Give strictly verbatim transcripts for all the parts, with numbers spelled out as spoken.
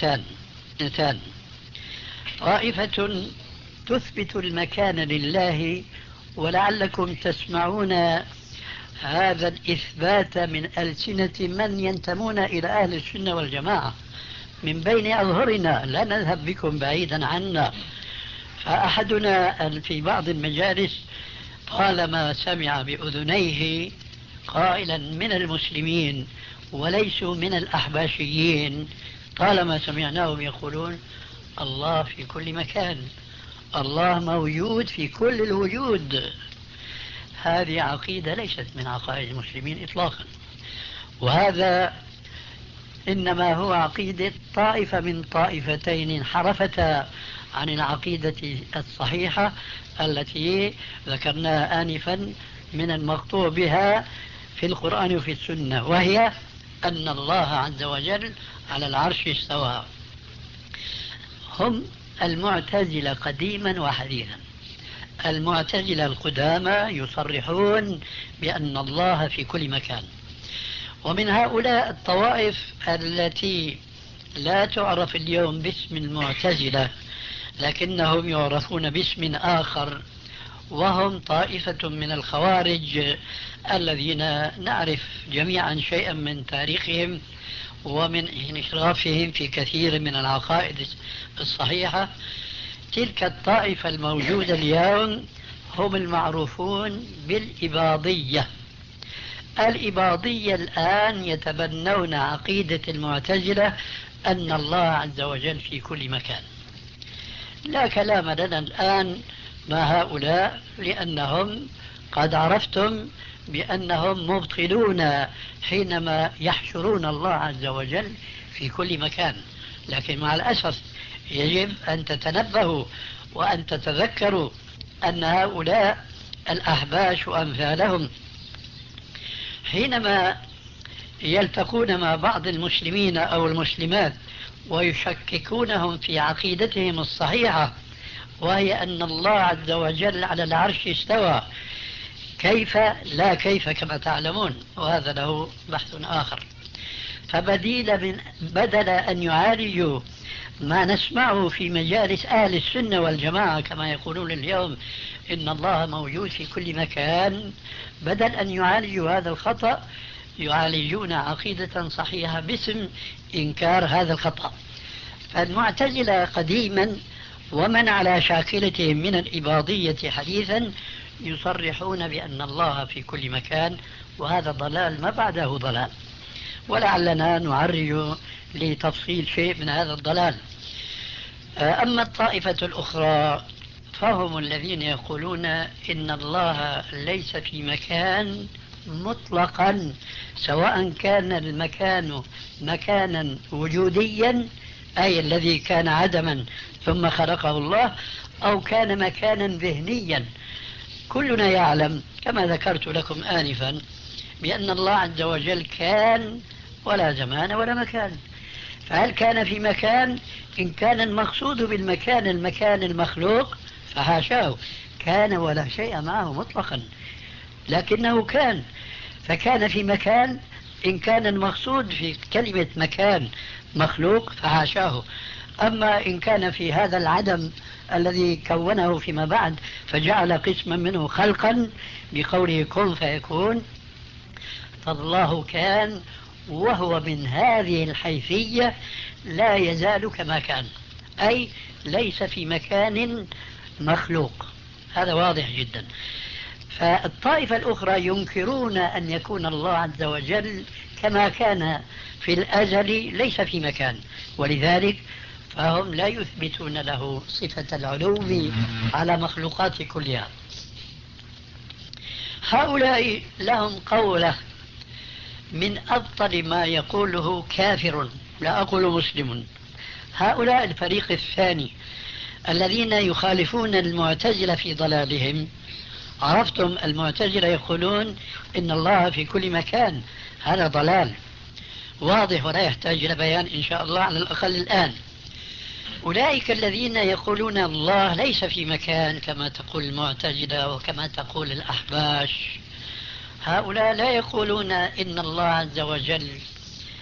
اثنتان اثنتان طائفة تثبت المكان لله، ولعلكم تسمعون هذا الإثبات من ألسنة من ينتمون إلى أهل السنة والجماعة من بين أظهرنا، لا نذهب بكم بعيدا عنا. فأحدنا في بعض المجالس طالما سمع بأذنيه قائلا من المسلمين وليسوا من الأحباشيين، طالما سمعناهم يقولون الله في كل مكان، الله موجود في كل الوجود، هذه عقيدة ليست من عقائد المسلمين إطلاقا، وهذا إنما هو عقيدة طائفة من طائفتين انحرفتا عن العقيدة الصحيحة التي ذكرناها آنفا من المقطوع بها في القرآن وفي السنة، وهي أن الله عز وجل على العرش استوى. هم المعتزلة قديما وحديثا. المعتزلة القدامى يصرحون بأن الله في كل مكان، ومن هؤلاء الطوائف التي لا تعرف اليوم باسم المعتزلة لكنهم يعرفون باسم آخر، وهم طائفة من الخوارج الذين نعرف جميعا شيئا من تاريخهم ومن انحرافهم في كثير من العقائد الصحيحة. تلك الطائفة الموجودة اليوم هم المعروفون بالإباضية. الإباضية الآن يتبنون عقيدة المعتزلة أن الله عز وجل في كل مكان. لا كلام لنا الآن مع هؤلاء، لأنهم قد عرفتم بأنهم مبطلون حينما يحشرون الله عز وجل في كل مكان. لكن مع الأسف يجب أن تتنبهوا وأن تتذكروا أن هؤلاء الأحباش وأمثالهم حينما يلتقون مع بعض المسلمين أو المسلمات ويشككونهم في عقيدتهم الصحيحة، وهي أن الله عز وجل على العرش استوى، كيف لا كيف كما تعلمون، وهذا له بحث آخر. فبديل من بدل أن يعالجوا ما نسمعه في مجالس أهل السنة والجماعة كما يقولون اليوم إن الله موجود في كل مكان، بدل أن يعالجوا هذا الخطأ يعالجون عقيدة صحيحة باسم إنكار هذا الخطأ. فالمعتزلة قديما ومن على شاكلتهم من الإباضية حديثا يصرحون بأن الله في كل مكان، وهذا ضلال ما بعده ضلال، ولعلنا نعرج لتفصيل شيء من هذا الضلال. أما الطائفة الأخرى فهم الذين يقولون إن الله ليس في مكان مطلقا، سواء كان المكان مكانا وجوديا أي الذي كان عدما ثم خلقه الله، أو كان مكانا ذهنيا. كلنا يعلم كما ذكرت لكم آنفا بأن الله عز وجل كان ولا زمان ولا مكان. فهل كان في مكان؟ إن كان المقصود بالمكان المكان المخلوق فحاشاه، كان ولا شيء معه مطلقا، لكنه كان. فكان في مكان إن كان المقصود في كلمة مكان مخلوق فحاشاه. أما إن كان في هذا العدم الذي كونه فيما بعد فجعل قسما منه خلقا بقوله كن فيكون، فالله كان وهو من هذه الحيثية لا يزال كما كان، أي ليس في مكان مخلوق. هذا واضح جدا. فالطائفة الأخرى ينكرون أن يكون الله عز وجل كما كان في الأزل ليس في مكان، ولذلك فهم لا يثبتون له صفة العلو على مخلوقات كلها. هؤلاء لهم قولة من أبطل ما يقوله كافر، لا أقول مسلم. هؤلاء الفريق الثاني الذين يخالفون المعتزلة في ضلالهم. عرفتم المعتزلة يقولون إن الله في كل مكان، هذا ضلال واضح ولا يحتاج إلى بيان إن شاء الله على الأقل الآن. أولئك الذين يقولون الله ليس في مكان كما تقول المعتزلة وكما تقول الأحباش، هؤلاء لا يقولون إن الله عز وجل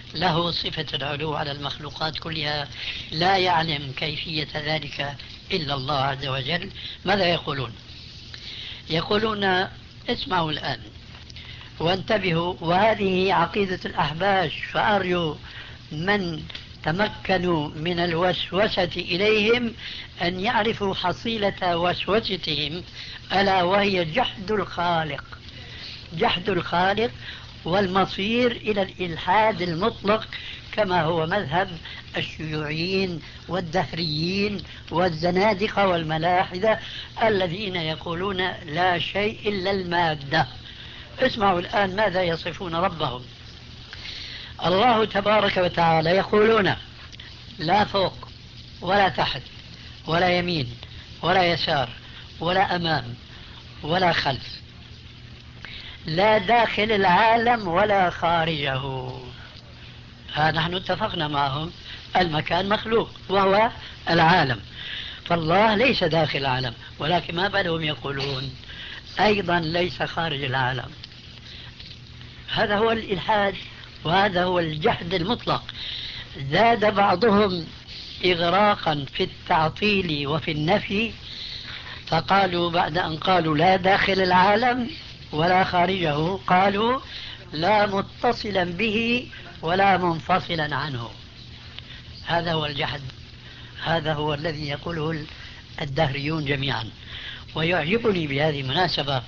له صفة العلو على المخلوقات كلها، لا يعلم كيفية ذلك إلا الله عز وجل، ماذا يقولون؟ يقولون اسمعوا الآن وانتبهوا، وهذه عقيدة الأحباش، فأرجو من تمكنوا من الوسوسة إليهم أن يعرفوا حصيلة وسوستهم، ألا وهي جحد الخالق، جحد الخالق والمصير إلى الإلحاد المطلق، كما هو مذهب الشيوعيين والدهريين والزنادقة والملاحدة الذين يقولون لا شيء إلا المادة. اسمعوا الآن ماذا يصفون ربهم. الله تبارك وتعالى يقولون لا فوق ولا تحت ولا يمين ولا يسار ولا أمام ولا خلف، لا داخل العالم ولا خارجه. ها نحن اتفقنا معهم المكان مخلوق وهو العالم، فالله ليس داخل العالم، ولكن ما بالهم يقولون أيضا ليس خارج العالم. هذا هو الإلحاد وهذا هو الجحد المطلق. زاد بعضهم إغراقا في التعطيل وفي النفي، فقالوا بعد أن قالوا لا داخل العالم ولا خارجه، قالوا لا متصلا به ولا منفصلا عنه. هذا هو الجحد، هذا هو الذي يقوله الدهريون جميعا. ويعجبني بهذه المناسبة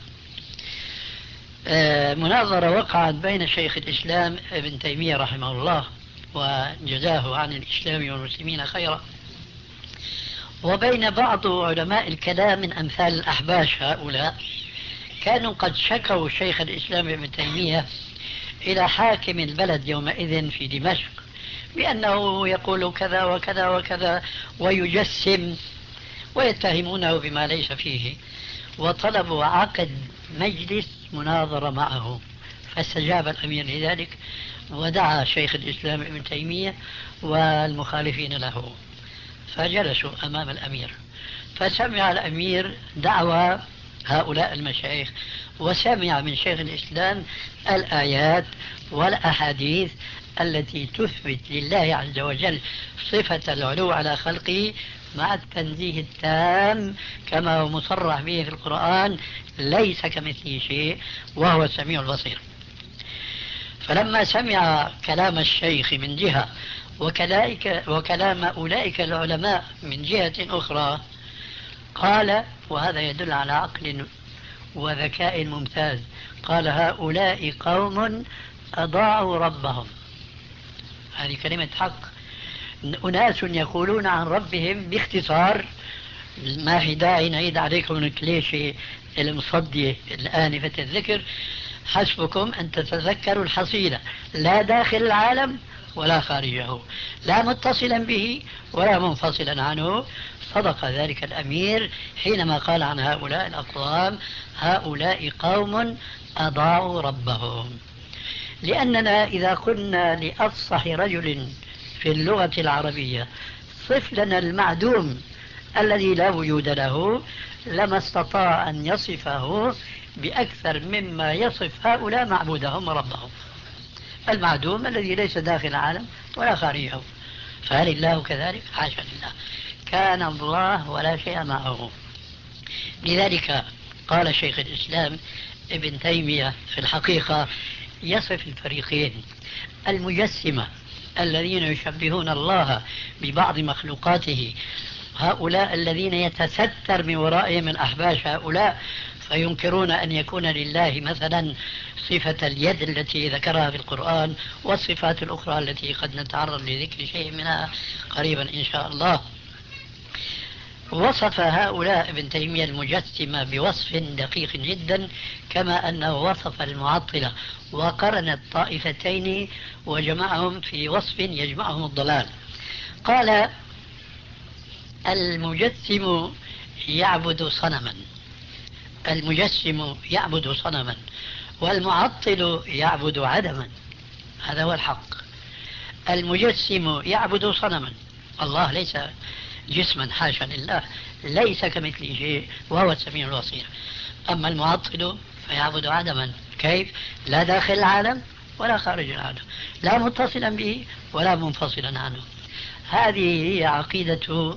مناظرة وقعت بين شيخ الإسلام ابن تيمية رحمه الله وجزاه عن الإسلام والمسلمين خيرا، وبين بعض علماء الكلام من أمثال الأحباش. هؤلاء كانوا قد شكوا شيخ الإسلام ابن تيمية إلى حاكم البلد يومئذ في دمشق بأنه يقول كذا وكذا وكذا ويجسم، ويتهمونه بما ليس فيه، وطلبوا عقد مجلس مناظرة معه، فاستجاب الأمير لذلك ودعا شيخ الإسلام ابن تيمية والمخالفين له، فجلسوا أمام الأمير، فسمع الأمير دعوى هؤلاء المشايخ، وسمع من شيخ الإسلام الآيات والأحاديث التي تثبت لله عز وجل صفة العلو على خلقه مع التنزيه التام كما هو مصرح به في القرآن، ليس كمثله شيء وهو السميع البصير. فلما سمع كلام الشيخ من جهة وكذلك وكلام أولئك العلماء من جهة أخرى، قال، وهذا يدل على عقل وذكاء ممتاز، قال هؤلاء قوم أضاعوا ربهم. هذه كلمة حق. أناس يقولون عن ربهم باختصار، ما في داعي نعيد عليكم الكليشة المصدية الآنفة الذكر، حسبكم أن تتذكروا الحصيلة، لا داخل العالم ولا خارجه، لا متصلا به ولا منفصلا عنه. صدق ذلك الأمير حينما قال عن هؤلاء الأقوام هؤلاء قوم أضاعوا ربهم. لأننا إذا قلنا لأفصح رجل في اللغة العربية صف لنا المعدوم الذي لا وجود له، لما استطاع أن يصفه بأكثر مما يصف هؤلاء معبودهم وربهم. المعدوم الذي ليس داخل العالم ولا خارجه. فهل الله كذلك؟ حاشا لله، كان الله ولا شيء معه. لذلك قال شيخ الإسلام ابن تيمية في الحقيقة يصف الفريقين: المجسمة الذين يشبهون الله ببعض مخلوقاته، هؤلاء الذين يتستر من ورائهم الأحباش هؤلاء فينكرون أن يكون لله مثلا صفة اليد التي ذكرها في القرآن والصفات الأخرى التي قد نتعرض لذكر شيء منها قريبا إن شاء الله. وصف هؤلاء ابن تيمية المجسمة بوصف دقيق جدا، كما أنه وصف المعطلة وقرن الطائفتين وجمعهم في وصف يجمعهم الضلال. قال: المجسم يعبد صنما، المجسم يعبد صنما، والمعطل يعبد عدما. هذا هو الحق. المجسم يعبد صنما، الله ليس جسما، حاشا لله، ليس كمثله شيء وهو السميع البصير. أما المعطل فيعبد عدما، كيف؟ لا داخل العالم ولا خارجا عنه، لا متصلا به ولا منفصلا عنه. هذه هي عقيدة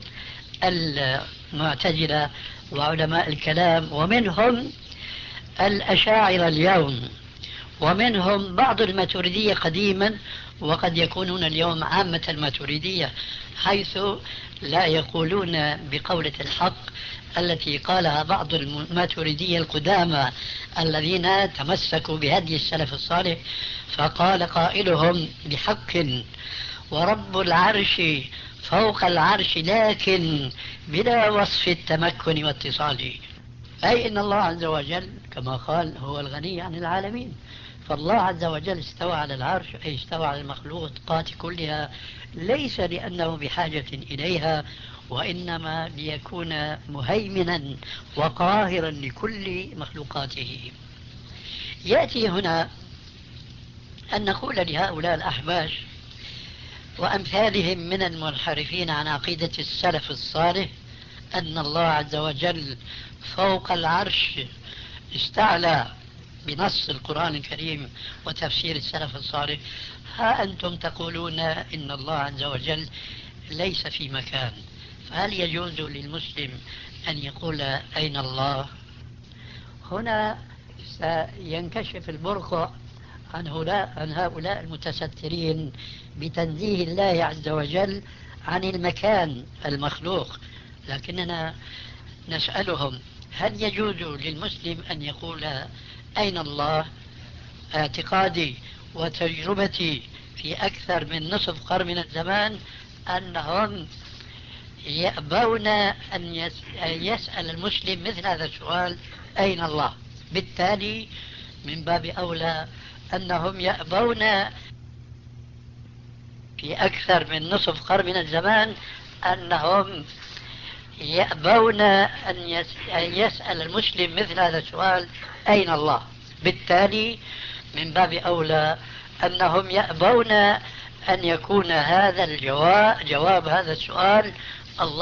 المعتزلة وعلماء الكلام، ومنهم الأشاعرة اليوم، ومنهم بعض الماتريدية قديما، وقد يكونون اليوم عامة الماتريدية، حيث لا يقولون بقولة الحق التي قالها بعض الماتريدية القدامى الذين تمسكوا بهدي السلف الصالح، فقال قائلهم بحق: ورب العرش فوق العرش لكن بلا وصف التمكن واتصاله. أي إن الله عز وجل كما قال هو الغني عن العالمين، فالله عز وجل استوى على العرش، أي استوى على المخلوقات كلها، ليس لأنه بحاجة إليها، وإنما ليكون مهيمنا وقاهرا لكل مخلوقاته. يأتي هنا أن نقول لهؤلاء الأحباش وأمثالهم من المنحرفين عن عقيدة السلف الصالح أن الله عز وجل فوق العرش استعلى بنص القرآن الكريم وتفسير السلف الصالح، ها أنتم تقولون إن الله عز وجل ليس في مكان، فهل يجوز للمسلم أن يقول أين الله؟ هنا سينكشف البرقع عن هؤلاء, عن هؤلاء المتسترين بتنزيه الله عز وجل عن المكان المخلوق، لكننا نسألهم: هل يجوز للمسلم أن يقول أين الله؟ اعتقادي وتجربتي في أكثر من نصف قرن من الزمان أنهم يأبون أن يسأل المسلم مثل هذا السؤال: أين الله؟ بالتالي من باب أولى أنهم يأبون في أكثر من نصف قرن من الزمان أنهم يأبون أن يسأل المسلم مثل هذا السؤال: أين الله؟ بالتالي من باب أولى أنهم يأبون أن يكون هذا الجواب جواب هذا السؤال: الله